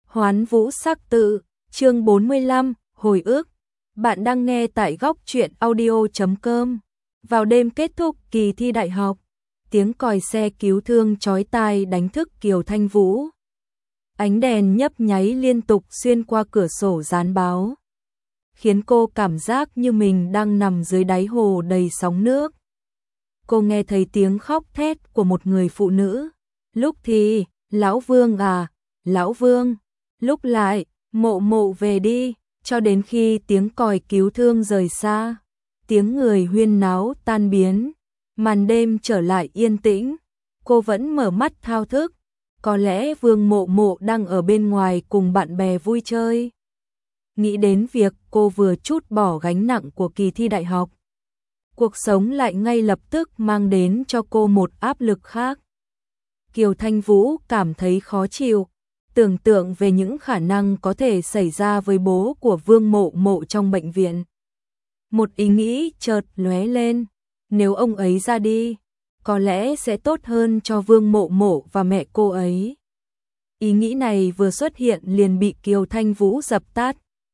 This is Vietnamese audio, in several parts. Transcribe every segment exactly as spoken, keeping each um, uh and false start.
Hoán Vũ Sắc Tự, chương bốn mươi lăm, hồi ức. Bạn đang nghe tại góc truyện audio chấm com. Vào đêm kết thúc kỳ thi đại học, tiếng còi xe cứu thương chói tai đánh thức Kiều Thanh Vũ. Ánh đèn nhấp nháy liên tục xuyên qua cửa sổ dán báo, khiến cô cảm giác như mình đang nằm dưới đáy hồ đầy sóng nước. Cô nghe thấy tiếng khóc thét của một người phụ nữ. Lúc thì, Lão Vương à, Lão Vương. Lúc lại, Mộ Mộ về đi, cho đến khi tiếng còi cứu thương rời xa, tiếng người huyên náo tan biến, màn đêm trở lại yên tĩnh. Cô vẫn mở mắt thao thức, có lẽ Vương Mộ Mộ đang ở bên ngoài cùng bạn bè vui chơi. Nghĩ đến việc cô vừa trút bỏ gánh nặng của kỳ thi đại học, cuộc sống lại ngay lập tức mang đến cho cô một áp lực khác. Kiều Thanh Vũ cảm thấy khó chịu, tưởng tượng về những khả năng có thể xảy ra với bố của Vương Mộ Mộ trong bệnh viện. Một ý nghĩ chợt lóe lên, nếu ông ấy ra đi, có lẽ sẽ tốt hơn cho Vương Mộ Mộ và mẹ cô ấy. Ý nghĩ này vừa xuất hiện liền bị Kiều Thanh Vũ dập tắt.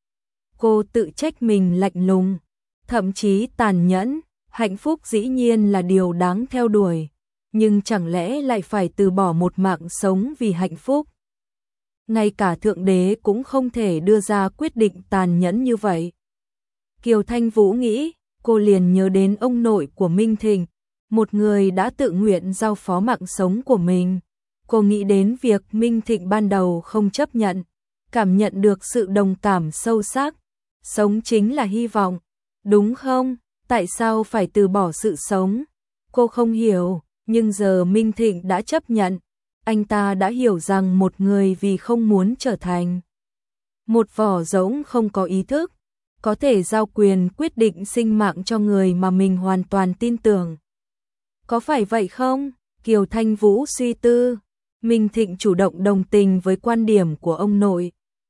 Cô tự trách mình lạnh lùng, thậm chí tàn nhẫn. Hạnh phúc dĩ nhiên là điều đáng theo đuổi, nhưng chẳng lẽ lại phải từ bỏ một mạng sống vì hạnh phúc? Ngay cả Thượng Đế cũng không thể đưa ra quyết định tàn nhẫn như vậy. Kiều Thanh Vũ nghĩ, cô liền nhớ đến ông nội của Minh Thịnh, một người đã tự nguyện giao phó mạng sống của mình. Cô nghĩ đến việc Minh Thịnh ban đầu không chấp nhận, cảm nhận được sự đồng cảm sâu sắc. Sống chính là hy vọng, đúng không? Tại sao phải từ bỏ sự sống? Cô không hiểu, nhưng giờ Minh Thịnh đã chấp nhận. Anh ta đã hiểu rằng một người vì không muốn trở thành một vỏ rỗng không có ý thức, có thể giao quyền quyết định sinh mạng cho người mà mình hoàn toàn tin tưởng. Có phải vậy không? Kiều Thanh Vũ suy tư. Minh Thịnh chủ động đồng tình với quan điểm của ông nội,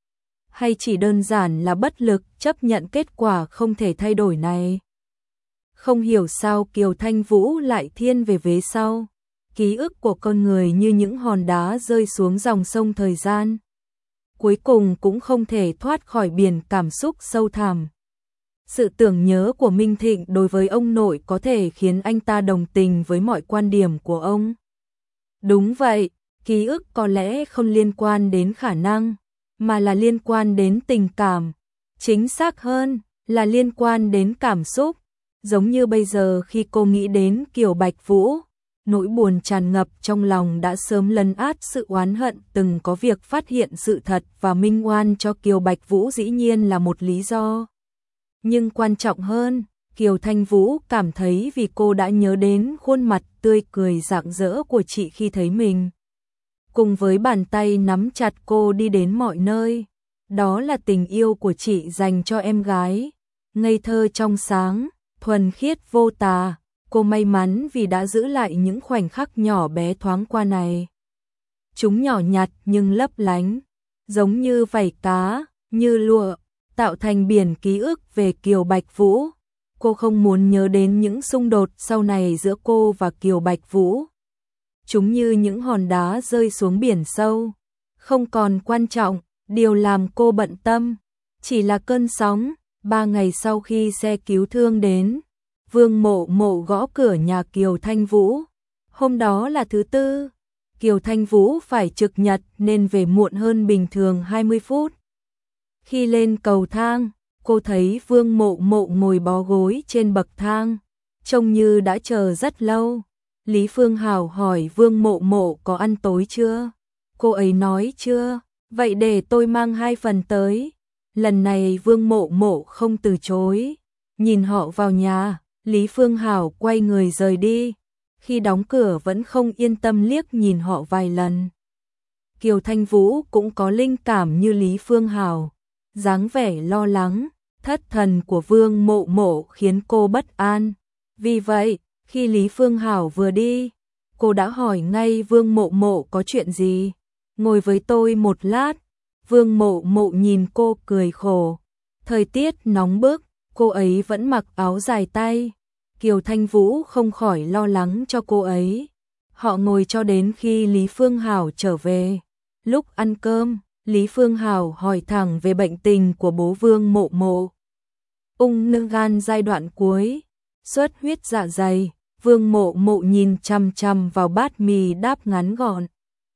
hay chỉ đơn giản là bất lực chấp nhận kết quả không thể thay đổi này? Không hiểu sao Kiều Thanh Vũ lại thiên về vế sau. Ký ức của con người như những hòn đá rơi xuống dòng sông thời gian, cuối cùng cũng không thể thoát khỏi biển cảm xúc sâu thẳm. Sự tưởng nhớ của Minh Thịnh đối với ông nội có thể khiến anh ta đồng tình với mọi quan điểm của ông. Đúng vậy, ký ức có lẽ không liên quan đến khả năng, mà là liên quan đến tình cảm. Chính xác hơn, là liên quan đến cảm xúc. Giống như bây giờ khi cô nghĩ đến Kiều Bạch Vũ, nỗi buồn tràn ngập trong lòng đã sớm lấn át sự oán hận từng có. Việc phát hiện sự thật và minh oan cho Kiều Bạch Vũ dĩ nhiên là một lý do. Nhưng quan trọng hơn, Kiều Thanh Vũ cảm thấy vì cô đã nhớ đến khuôn mặt tươi cười rạng rỡ của chị khi thấy mình, cùng với bàn tay nắm chặt cô đi đến mọi nơi. Đó là tình yêu của chị dành cho em gái, ngây thơ trong sáng, thuần khiết vô tà. Cô may mắn vì đã giữ lại những khoảnh khắc nhỏ bé thoáng qua này. Chúng nhỏ nhặt nhưng lấp lánh, giống như vảy cá, như lụa, tạo thành biển ký ức về Kiều Bạch Vũ. Cô không muốn nhớ đến những xung đột sau này giữa cô và Kiều Bạch Vũ. Chúng như những hòn đá rơi xuống biển sâu, không còn quan trọng. Điều làm cô bận tâm chỉ là cơn sóng. Ba ngày sau khi xe cứu thương đến, Vương Mộ Mộ gõ cửa nhà Kiều Thanh Vũ. Hôm đó là thứ tư, Kiều Thanh Vũ phải trực nhật nên về muộn hơn bình thường hai mươi phút. Khi lên cầu thang, cô thấy Vương Mộ Mộ ngồi bó gối trên bậc thang, trông như đã chờ rất lâu. Lý Phương Hảo hỏi Vương Mộ Mộ có ăn tối chưa? Cô ấy nói chưa, vậy để tôi mang hai phần tới. Lần này Vương Mộ Mộ không từ chối, nhìn họ vào nhà. Lý Phương Hảo quay người rời đi, khi đóng cửa vẫn không yên tâm liếc nhìn họ vài lần. Kiều Thanh Vũ cũng có linh cảm như Lý Phương Hảo, dáng vẻ lo lắng, thất thần của Vương Mộ Mộ khiến cô bất an. Vì vậy, khi Lý Phương Hảo vừa đi, cô đã hỏi ngay Vương Mộ Mộ có chuyện gì. Ngồi với tôi một lát. Vương Mộ Mộ nhìn cô cười khổ. Thời tiết nóng bức, cô ấy vẫn mặc áo dài tay. Kiều Thanh Vũ không khỏi lo lắng cho cô ấy. Họ ngồi cho đến khi Lý Phương Hảo trở về. Lúc ăn cơm, Lý Phương Hảo hỏi thẳng về bệnh tình của bố Vương Mộ Mộ. Ung thư gan giai đoạn cuối, xuất huyết dạ dày. Vương Mộ Mộ nhìn chằm chằm vào bát mì đáp ngắn gọn.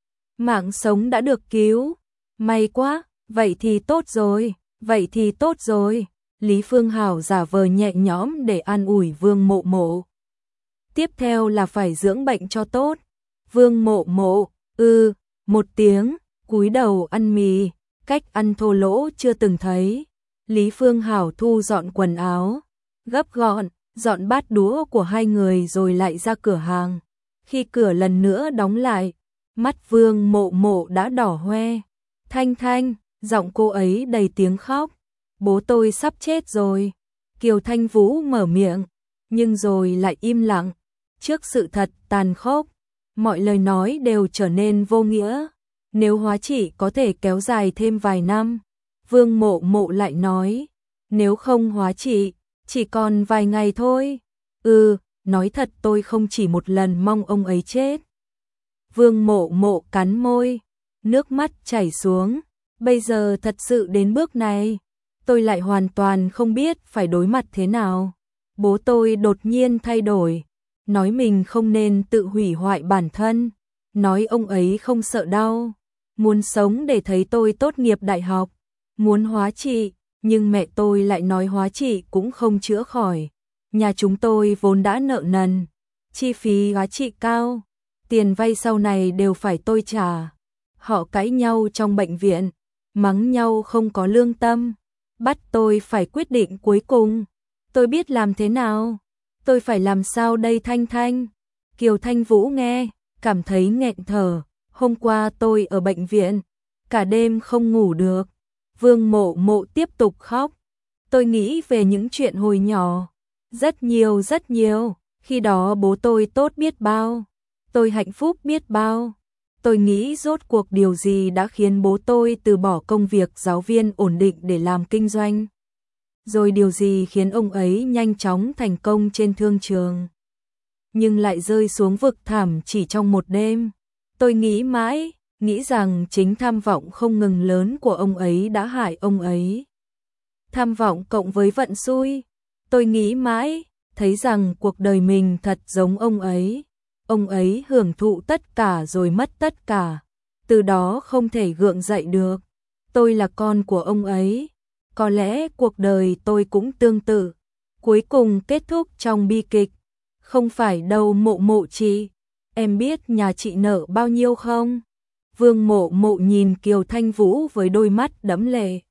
Mạng sống đã được cứu. May quá, vậy thì tốt rồi, vậy thì tốt rồi. Lý Phương Hảo giả vờ nhẹ nhõm để an ủi Vương Mộ Mộ. Tiếp theo là phải dưỡng bệnh cho tốt. Vương Mộ Mộ, ư, một tiếng, cúi đầu ăn mì, cách ăn thô lỗ chưa từng thấy. Lý Phương Hảo thu dọn quần áo, gấp gọn, dọn bát đũa của hai người rồi lại ra cửa hàng. Khi cửa lần nữa đóng lại, mắt Vương Mộ Mộ đã đỏ hoe. Thanh Thanh, giọng cô ấy đầy tiếng khóc. Bố tôi sắp chết rồi. Kiều Thanh Vũ mở miệng, nhưng rồi lại im lặng. Trước sự thật tàn khốc, mọi lời nói đều trở nên vô nghĩa. Nếu hóa trị có thể kéo dài thêm vài năm, Vương Mộ Mộ lại nói, nếu không hóa trị, chỉ còn vài ngày thôi. Ừ, nói thật tôi không chỉ một lần mong ông ấy chết. Vương Mộ Mộ cắn môi, nước mắt chảy xuống. Bây giờ thật sự đến bước này, tôi lại hoàn toàn không biết phải đối mặt thế nào. Bố tôi đột nhiên thay đổi, nói mình không nên tự hủy hoại bản thân, nói ông ấy không sợ đau, muốn sống để thấy tôi tốt nghiệp đại học, muốn hóa trị, nhưng mẹ tôi lại nói hóa trị cũng không chữa khỏi. Nhà chúng tôi vốn đã nợ nần, chi phí hóa trị cao, tiền vay sau này đều phải tôi trả. Họ cãi nhau trong bệnh viện, mắng nhau không có lương tâm, bắt tôi phải quyết định cuối cùng. Tôi biết làm thế nào? Tôi phải làm sao đây Thanh Thanh? Kiều Thanh Vũ nghe, cảm thấy nghẹn thở. Hôm qua tôi ở bệnh viện, cả đêm không ngủ được. Vương Mộ Mộ tiếp tục khóc. Tôi nghĩ về những chuyện hồi nhỏ. Rất nhiều rất nhiều. Khi đó bố tôi tốt biết bao. Tôi hạnh phúc biết bao. Tôi nghĩ rốt cuộc điều gì đã khiến bố tôi từ bỏ công việc giáo viên ổn định để làm kinh doanh. Rồi điều gì khiến ông ấy nhanh chóng thành công trên thương trường, nhưng lại rơi xuống vực thẳm chỉ trong một đêm. Tôi nghĩ mãi, nghĩ rằng chính tham vọng không ngừng lớn của ông ấy đã hại ông ấy. Tham vọng cộng với vận xui. Tôi nghĩ mãi, thấy rằng cuộc đời mình thật giống ông ấy. Ông ấy hưởng thụ tất cả rồi mất tất cả, từ đó không thể gượng dậy được. Tôi là con của ông ấy. Có lẽ cuộc đời tôi cũng tương tự, cuối cùng kết thúc trong bi kịch. Không phải đâu Mộ Mộ chị, em biết nhà chị nợ bao nhiêu không? Vương Mộ Mộ nhìn Kiều Thanh Vũ với đôi mắt đẫm lệ.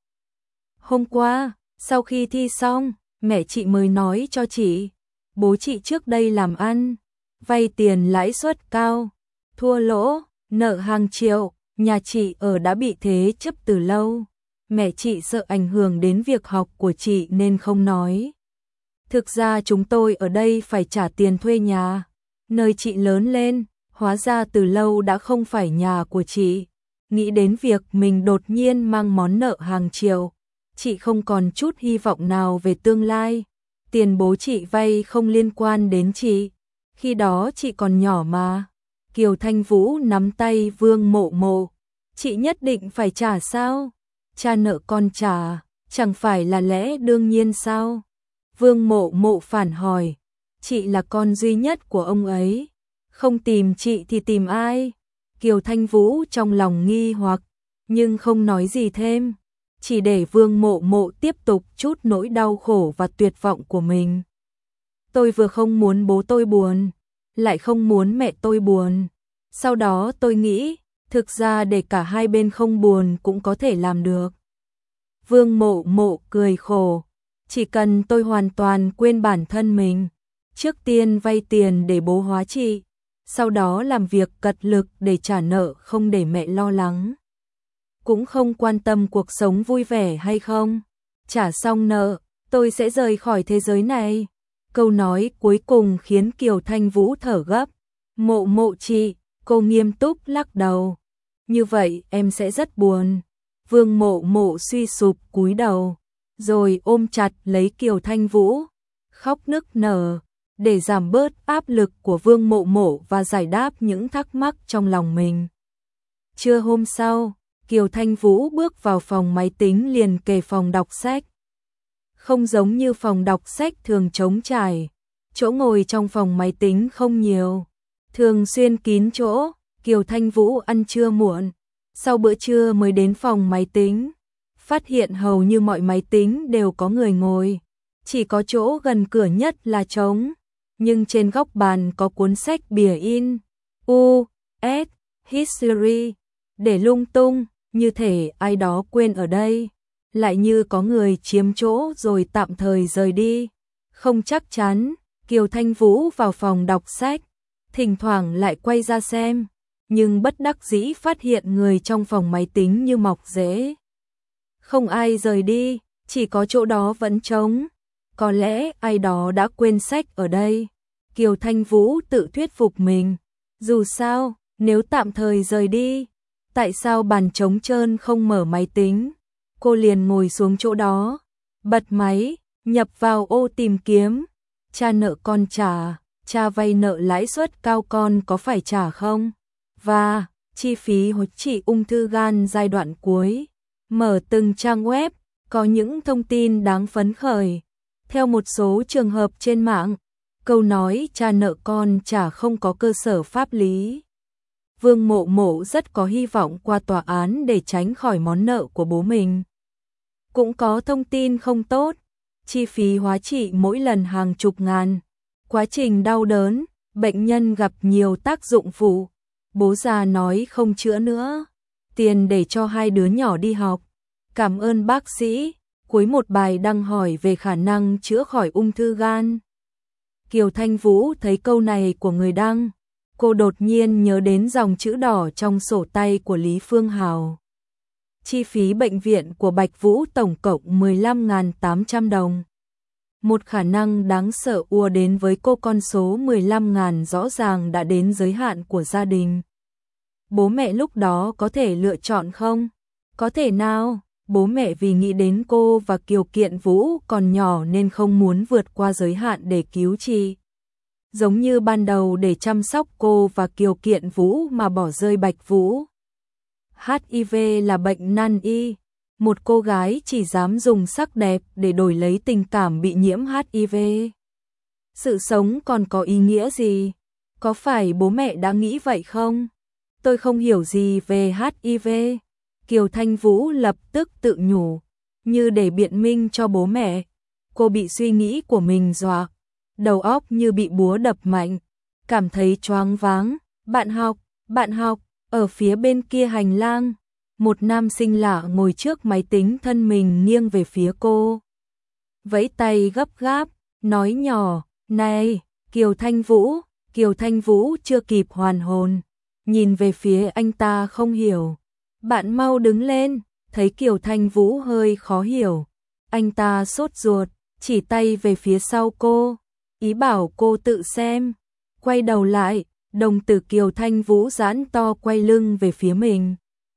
Hôm qua, sau khi thi xong, mẹ chị mới nói cho chị, bố chị trước đây làm ăn, vay tiền lãi suất cao, thua lỗ, nợ hàng triệu, nhà chị ở đã bị thế chấp từ lâu. Mẹ chị sợ ảnh hưởng đến việc học của chị nên không nói. Thực ra chúng tôi ở đây phải trả tiền thuê nhà. Nơi chị lớn lên, hóa ra từ lâu đã không phải nhà của chị. Nghĩ đến việc mình đột nhiên mang món nợ hàng triệu, chị không còn chút hy vọng nào về tương lai. Tiền bố chị vay không liên quan đến chị. Khi đó chị còn nhỏ mà. Kiều Thanh Vũ nắm tay Vương Mộ Mộ. Chị nhất định phải trả sao? Cha nợ con trả, chẳng phải là lẽ đương nhiên sao? Vương Mộ Mộ phản hỏi, chị là con duy nhất của ông ấy, không tìm chị thì tìm ai? Kiều Thanh Vũ trong lòng nghi hoặc, nhưng không nói gì thêm, chỉ để Vương Mộ Mộ tiếp tục chút nỗi đau khổ và tuyệt vọng của mình. Tôi vừa không muốn bố tôi buồn, lại không muốn mẹ tôi buồn. Sau đó tôi nghĩ, thực ra để cả hai bên không buồn cũng có thể làm được. Vương Mộ Mộ cười khổ, chỉ cần tôi hoàn toàn quên bản thân mình, trước tiên vay tiền để bố hóa trị, sau đó làm việc cật lực để trả nợ không để mẹ lo lắng. Cũng không quan tâm cuộc sống vui vẻ hay không, trả xong nợ, tôi sẽ rời khỏi thế giới này. Câu nói cuối cùng khiến Kiều Thanh Vũ thở gấp. Mộ Mộ chị, cô nghiêm túc lắc đầu. Như vậy em sẽ rất buồn. Vương Mộ Mộ suy sụp cúi đầu, rồi ôm chặt lấy Kiều Thanh Vũ, khóc nức nở, để giảm bớt áp lực của Vương Mộ Mộ và giải đáp những thắc mắc trong lòng mình. Trưa hôm sau, Kiều Thanh Vũ bước vào phòng máy tính liền kề phòng đọc sách. Không giống như phòng đọc sách thường trống trải, chỗ ngồi trong phòng máy tính không nhiều, thường xuyên kín chỗ. Kiều Thanh Vũ ăn trưa muộn, sau bữa trưa mới đến phòng máy tính, phát hiện hầu như mọi máy tính đều có người ngồi, chỉ có chỗ gần cửa nhất là trống, nhưng trên góc bàn có cuốn sách bìa in, U, S, History, để lung tung, như thể ai đó quên ở đây, lại như có người chiếm chỗ rồi tạm thời rời đi. Không chắc chắn, Kiều Thanh Vũ vào phòng đọc sách, thỉnh thoảng lại quay ra xem, nhưng bất đắc dĩ phát hiện người trong phòng máy tính như mọc rễ. Không ai rời đi, chỉ có chỗ đó vẫn trống. Có lẽ ai đó đã quên sách ở đây. Kiều Thanh Vũ tự thuyết phục mình. Dù sao, nếu tạm thời rời đi, tại sao bàn trống trơn không mở máy tính? Cô liền ngồi xuống chỗ đó, bật máy, nhập vào ô tìm kiếm. Cha nợ con trả, cha vay nợ lãi suất cao con có phải trả không? Và chi phí hồi trị ung thư gan giai đoạn cuối. Mở từng trang web, có những thông tin đáng phấn khởi. Theo một số trường hợp trên mạng, câu nói cha nợ con trả không có cơ sở pháp lý. Vương Mộ Mộ rất có hy vọng qua tòa án để tránh khỏi món nợ của bố mình. Cũng có thông tin không tốt, chi phí hóa trị mỗi lần hàng chục ngàn. Quá trình đau đớn, bệnh nhân gặp nhiều tác dụng phụ. Bố già nói không chữa nữa, tiền để cho hai đứa nhỏ đi học. Cảm ơn bác sĩ. Cuối một bài đăng hỏi về khả năng chữa khỏi ung thư gan. Kiều Thanh Vũ thấy câu này của người đăng, cô đột nhiên nhớ đến dòng chữ đỏ trong sổ tay của Lý Phương Hào. Chi phí bệnh viện của Bạch Vũ tổng cộng mười lăm nghìn tám trăm đồng. Một khả năng đáng sợ ùa đến với cô, con số mười lăm nghìn rõ ràng đã đến giới hạn của gia đình. Bố mẹ lúc đó có thể lựa chọn không? Có thể nào? Bố mẹ vì nghĩ đến cô và Kiều Kiện Vũ còn nhỏ nên không muốn vượt qua giới hạn để cứu trị. Giống như ban đầu để chăm sóc cô và Kiều Kiện Vũ mà bỏ rơi Bạch Vũ. hát i vê là bệnh nan y. Một cô gái chỉ dám dùng sắc đẹp để đổi lấy tình cảm bị nhiễm hát i vê. Sự sống còn có ý nghĩa gì? Có phải bố mẹ đã nghĩ vậy không? Tôi không hiểu gì về hát i vê. Kiều Thanh Vũ lập tức tự nhủ, như để biện minh cho bố mẹ. Cô bị suy nghĩ của mình dọa, đầu óc như bị búa đập mạnh, cảm thấy choáng váng. Bạn học, bạn học, ở phía bên kia hành lang, một nam sinh lạ ngồi trước máy tính, thân mình nghiêng về phía cô. Vẫy tay gấp gáp, nói nhỏ, này, Kiều Thanh Vũ. Kiều Thanh Vũ chưa kịp hoàn hồn, nhìn về phía anh ta không hiểu. Bạn mau đứng lên. Thấy Kiều Thanh Vũ hơi khó hiểu, anh ta sốt ruột, chỉ tay về phía sau cô, ý bảo cô tự xem. Quay đầu lại, đồng tử Kiều Thanh Vũ giãn to, quay lưng về phía mình.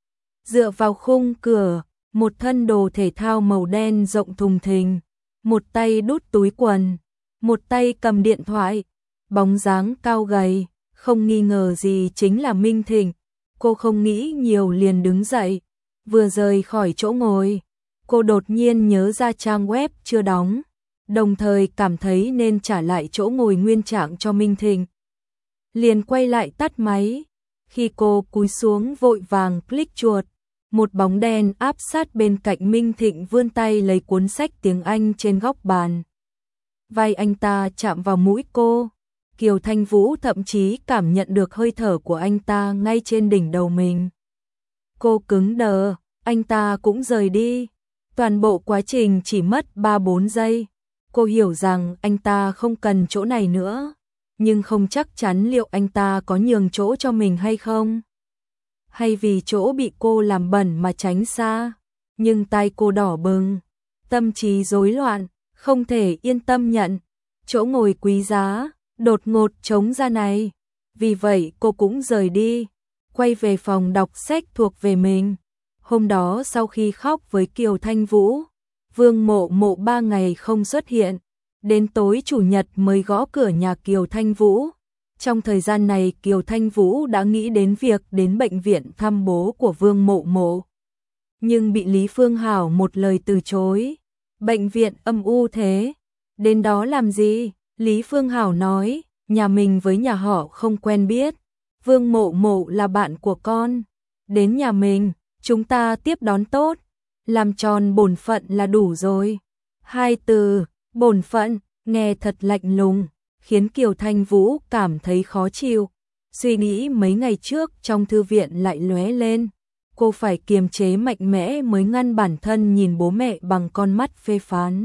Dựa vào khung cửa, một thân đồ thể thao màu đen rộng thùng thình, một tay đút túi quần, một tay cầm điện thoại, bóng dáng cao gầy, không nghi ngờ gì chính là Minh Thịnh. Cô không nghĩ nhiều liền đứng dậy, vừa rời khỏi chỗ ngồi, cô đột nhiên nhớ ra trang web chưa đóng, đồng thời cảm thấy nên trả lại chỗ ngồi nguyên trạng cho Minh Thịnh. Liền quay lại tắt máy, khi cô cúi xuống vội vàng click chuột, một bóng đen áp sát bên cạnh Minh Thịnh vươn tay lấy cuốn sách tiếng Anh trên góc bàn. Vai anh ta chạm vào mũi cô. Kiều Thanh Vũ thậm chí cảm nhận được hơi thở của anh ta ngay trên đỉnh đầu mình. Cô cứng đờ, anh ta cũng rời đi. Toàn bộ quá trình chỉ mất ba bốn giây. Cô hiểu rằng anh ta không cần chỗ này nữa, nhưng không chắc chắn liệu anh ta có nhường chỗ cho mình hay không. Hay vì chỗ bị cô làm bẩn mà tránh xa. Nhưng tay cô đỏ bừng, tâm trí rối loạn, không thể yên tâm nhận chỗ ngồi quý giá đột ngột trống ra này. Vì vậy cô cũng rời đi, quay về phòng đọc sách thuộc về mình. Hôm đó sau khi khóc với Kiều Thanh Vũ, Vương Mộ Mộ ba ngày không xuất hiện, đến tối chủ nhật mới gõ cửa nhà Kiều Thanh Vũ. Trong thời gian này Kiều Thanh Vũ đã nghĩ đến việc đến bệnh viện thăm bố của Vương Mộ Mộ. nhưng bị Lý Phương Hảo một lời từ chối. Bệnh viện âm u thế, đến đó làm gì? Lý Phương Hảo nói, nhà mình với nhà họ không quen biết, Vương Mộ Mộ là bạn của con, đến nhà mình, chúng ta tiếp đón tốt, làm tròn bổn phận là đủ rồi. Hai từ, bổn phận, nghe thật lạnh lùng, khiến Kiều Thanh Vũ cảm thấy khó chịu. Suy nghĩ mấy ngày trước trong thư viện lại lóe lên, cô phải kiềm chế mạnh mẽ mới ngăn bản thân nhìn bố mẹ bằng con mắt phê phán.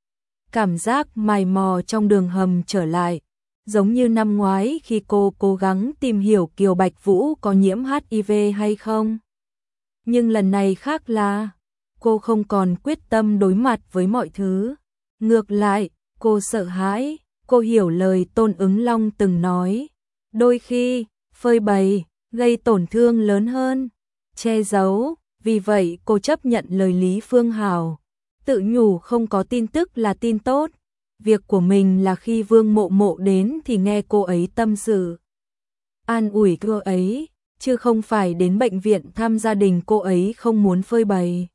Cảm giác mày mò trong đường hầm trở lại, giống như năm ngoái khi cô cố gắng tìm hiểu Kiều Bạch Vũ có nhiễm hát i vê hay không. Nhưng lần này khác là, cô không còn quyết tâm đối mặt với mọi thứ. Ngược lại, cô sợ hãi, cô hiểu lời Tôn Ứng Long từng nói. Đôi khi, phơi bày, gây tổn thương lớn hơn, che giấu, vì vậy cô chấp nhận lời Lý Phương Hảo. Tự nhủ không có tin tức là tin tốt, việc của mình là khi Vương Mộ Mộ đến thì nghe cô ấy tâm sự. An ủi cô ấy, chứ không phải đến bệnh viện thăm gia đình cô ấy không muốn phơi bày.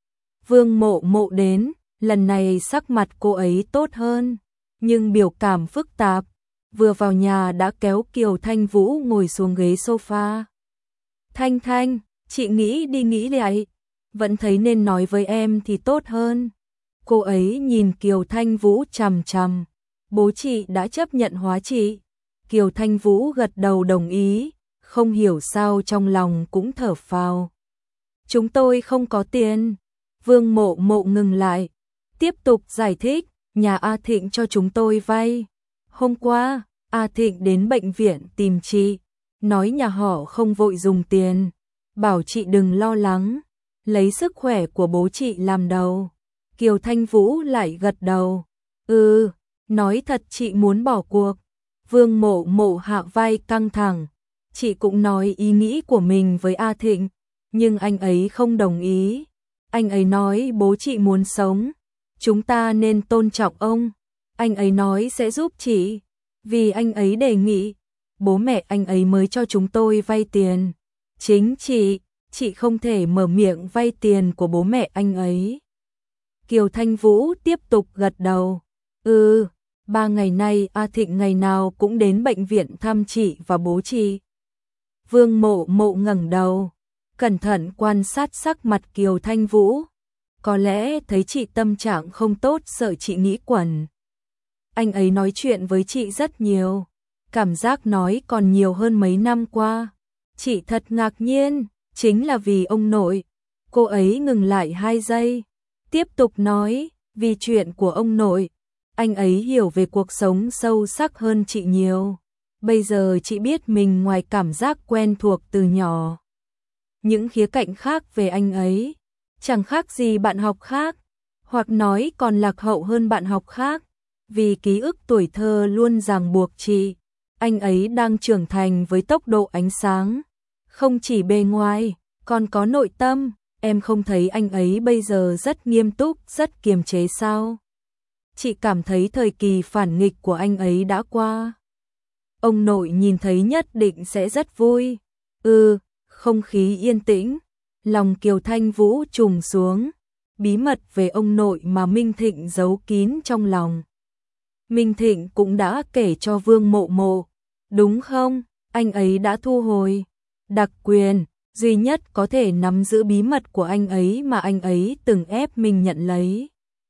Vương Mộ Mộ đến, lần này sắc mặt cô ấy tốt hơn, nhưng biểu cảm phức tạp, vừa vào nhà đã kéo Kiều Thanh Vũ ngồi xuống ghế sofa. Thanh Thanh, chị nghĩ đi nghĩ lại, vẫn thấy nên nói với em thì tốt hơn. Cô ấy nhìn Kiều Thanh Vũ chằm chằm, bố chị đã chấp nhận hóa chị. Kiều Thanh Vũ gật đầu đồng ý, không hiểu sao trong lòng cũng thở phào. Chúng tôi không có tiền. Vương Mộ Mộ ngừng lại, tiếp tục giải thích, nhà A Thịnh cho chúng tôi vay. Hôm qua, A Thịnh đến bệnh viện tìm chị, nói nhà họ không vội dùng tiền, bảo chị đừng lo lắng, lấy sức khỏe của bố chị làm đầu. Kiều Thanh Vũ lại gật đầu, ừ, nói thật chị muốn bỏ cuộc. Vương Mộ Mộ hạ vai căng thẳng, chị cũng nói ý nghĩ của mình với A Thịnh, nhưng anh ấy không đồng ý. Anh ấy nói bố chị muốn sống, chúng ta nên tôn trọng ông. Anh ấy nói sẽ giúp chị, vì anh ấy đề nghị, bố mẹ anh ấy mới cho chúng tôi vay tiền. Chính chị, chị không thể mở miệng vay tiền của bố mẹ anh ấy. Kiều Thanh Vũ tiếp tục gật đầu, ừ, ba ngày nay A Thịnh ngày nào cũng đến bệnh viện thăm chị và bố chị. Vương Mộ Mộ ngẩng đầu, cẩn thận quan sát sắc mặt Kiều Thanh Vũ, có lẽ thấy chị tâm trạng không tốt sợ chị nghĩ quẩn. Anh ấy nói chuyện với chị rất nhiều, cảm giác nói còn nhiều hơn mấy năm qua. Chị thật ngạc nhiên, chính là vì ông nội. Cô ấy ngừng lại hai giây, tiếp tục nói, vì chuyện của ông nội. Anh ấy hiểu về cuộc sống sâu sắc hơn chị nhiều. Bây giờ chị biết mình ngoài cảm giác quen thuộc từ nhỏ. Những khía cạnh khác về anh ấy, chẳng khác gì bạn học khác, hoặc nói còn lạc hậu hơn bạn học khác. Vì ký ức tuổi thơ luôn ràng buộc chị, anh ấy đang trưởng thành với tốc độ ánh sáng. Không chỉ bề ngoài, còn có nội tâm, em không thấy anh ấy bây giờ rất nghiêm túc, rất kiềm chế sao? Chị cảm thấy thời kỳ phản nghịch của anh ấy đã qua. Ông nội nhìn thấy nhất định sẽ rất vui. Ừ, không khí yên tĩnh, lòng Kiều Thanh Vũ trùng xuống, bí mật về ông nội mà Minh Thịnh giấu kín trong lòng. Minh Thịnh cũng đã kể cho Vương Mộ Mộ, đúng không? Anh ấy đã thu hồi đặc quyền, duy nhất có thể nắm giữ bí mật của anh ấy mà anh ấy từng ép mình nhận lấy.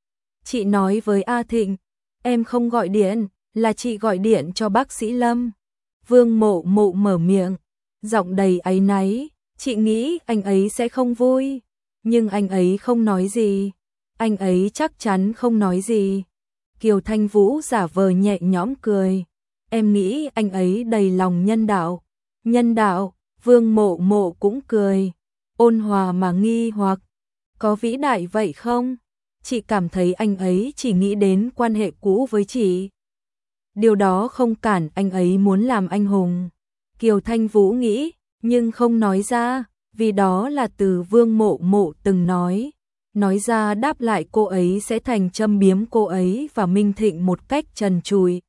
Chị nói với A Thịnh, em không gọi điện, là chị gọi điện cho bác sĩ Lâm. Vương Mộ Mộ mở miệng, giọng đầy áy náy, chị nghĩ anh ấy sẽ không vui, nhưng anh ấy không nói gì. Anh ấy chắc chắn không nói gì. Kiều Thanh Vũ giả vờ nhẹ nhõm cười, em nghĩ anh ấy đầy lòng nhân đạo. Nhân đạo? Vương Mộ Mộ cũng cười, ôn hòa mà nghi hoặc, có vĩ đại vậy không? Chị cảm thấy anh ấy chỉ nghĩ đến quan hệ cũ với chị. Điều đó không cản anh ấy muốn làm anh hùng. Kiều Thanh Vũ nghĩ, nhưng không nói ra, vì đó là từ Vương Mộ Mộ từng nói. Nói ra đáp lại cô ấy sẽ thành châm biếm cô ấy và Minh Thịnh một cách trần trụi.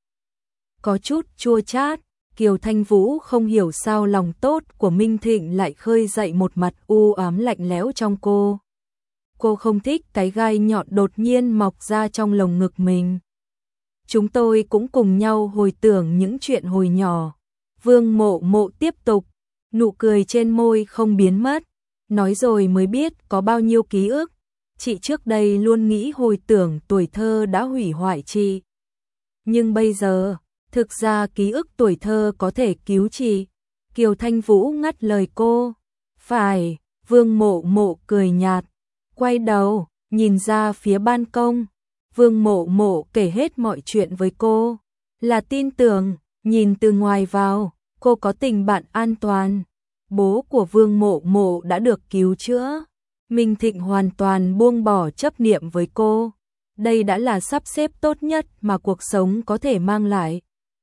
Có chút chua chát, Kiều Thanh Vũ không hiểu sao lòng tốt của Minh Thịnh lại khơi dậy một mặt u ám lạnh lẽo trong cô. cô không thích cái gai nhọn đột nhiên mọc ra trong lồng ngực mình. Chúng tôi cũng cùng nhau hồi tưởng những chuyện hồi nhỏ. Vương Mộ Mộ tiếp tục, nụ cười trên môi không biến mất, nói rồi mới biết có bao nhiêu ký ức. Chị trước đây luôn nghĩ hồi tưởng tuổi thơ đã hủy hoại chị. Nhưng bây giờ, thực ra ký ức tuổi thơ có thể cứu chị. Kiều Thanh Vũ ngắt lời cô. Phải, Vương Mộ Mộ cười nhạt, quay đầu, nhìn ra phía ban công. Vương Mộ Mộ kể hết mọi chuyện với cô. Là tin tưởng, nhìn từ ngoài vào, cô có tình bạn an toàn. Bố của Vương Mộ Mộ đã được cứu chữa. Minh Thịnh hoàn toàn buông bỏ chấp niệm với cô. Đây đã là sắp xếp tốt nhất mà cuộc sống có thể mang lại.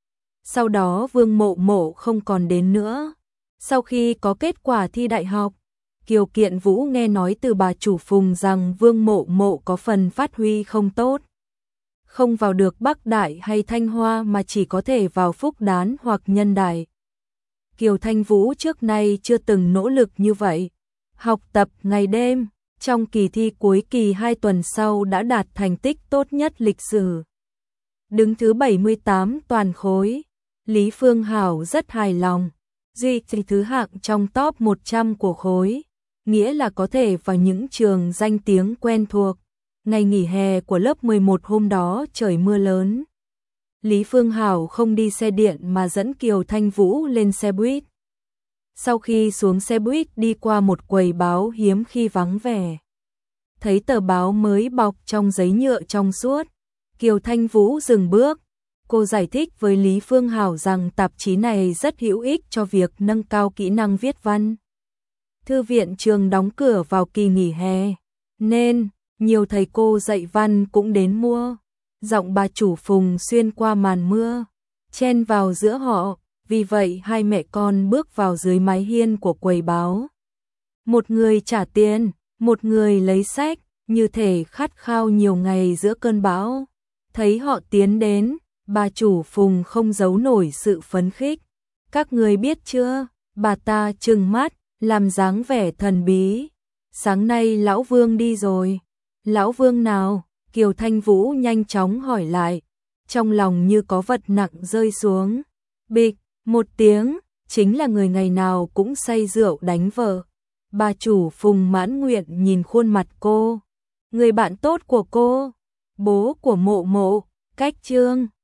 Sau đó Vương Mộ Mộ không còn đến nữa. Sau khi có kết quả thi đại học, Kiều Kiện Vũ nghe nói từ bà chủ Phùng rằng Vương Mộ Mộ có phần phát huy không tốt. Không vào được Bắc Đại hay Thanh Hoa mà chỉ có thể vào Phúc Đán hoặc Nhân Đại. Kiều Thanh Vũ trước nay chưa từng nỗ lực như vậy. Học tập ngày đêm, trong kỳ thi cuối kỳ hai tuần sau đã đạt thành tích tốt nhất lịch sử. Đứng thứ bảy mươi tám toàn khối, Lý Phương Hảo rất hài lòng. Duy trì thứ hạng trong top một trăm của khối, nghĩa là có thể vào những trường danh tiếng quen thuộc. Ngày nghỉ hè của lớp mười một hôm đó trời mưa lớn. Lý Phương Hảo không đi xe điện mà dẫn Kiều Thanh Vũ lên xe buýt. Sau khi xuống xe buýt đi qua một quầy báo hiếm khi vắng vẻ. Thấy tờ báo mới bọc trong giấy nhựa trong suốt, Kiều Thanh Vũ dừng bước. Cô giải thích với Lý Phương Hảo rằng tạp chí này rất hữu ích cho việc nâng cao kỹ năng viết văn. Thư viện trường đóng cửa vào kỳ nghỉ hè, nên nhiều thầy cô dạy văn cũng đến mua. Giọng bà chủ Phùng xuyên qua màn mưa, chen vào giữa họ, vì vậy hai mẹ con bước vào dưới mái hiên của quầy báo. Một người trả tiền, một người lấy sách, như thể khát khao nhiều ngày giữa cơn bão. Thấy họ tiến đến, bà chủ Phùng không giấu nổi sự phấn khích. Các người biết chưa? Bà ta trừng mắt, làm dáng vẻ thần bí. Sáng nay lão Vương đi rồi. Lão Vương nào? Kiều Thanh Vũ nhanh chóng hỏi lại. Trong lòng như có vật nặng rơi xuống. Bịch, một tiếng, chính là người ngày nào cũng say rượu đánh vợ. Bà chủ Phùng mãn nguyện nhìn khuôn mặt cô. Người bạn tốt của cô, bố của Mộ Mộ, Cách Trương.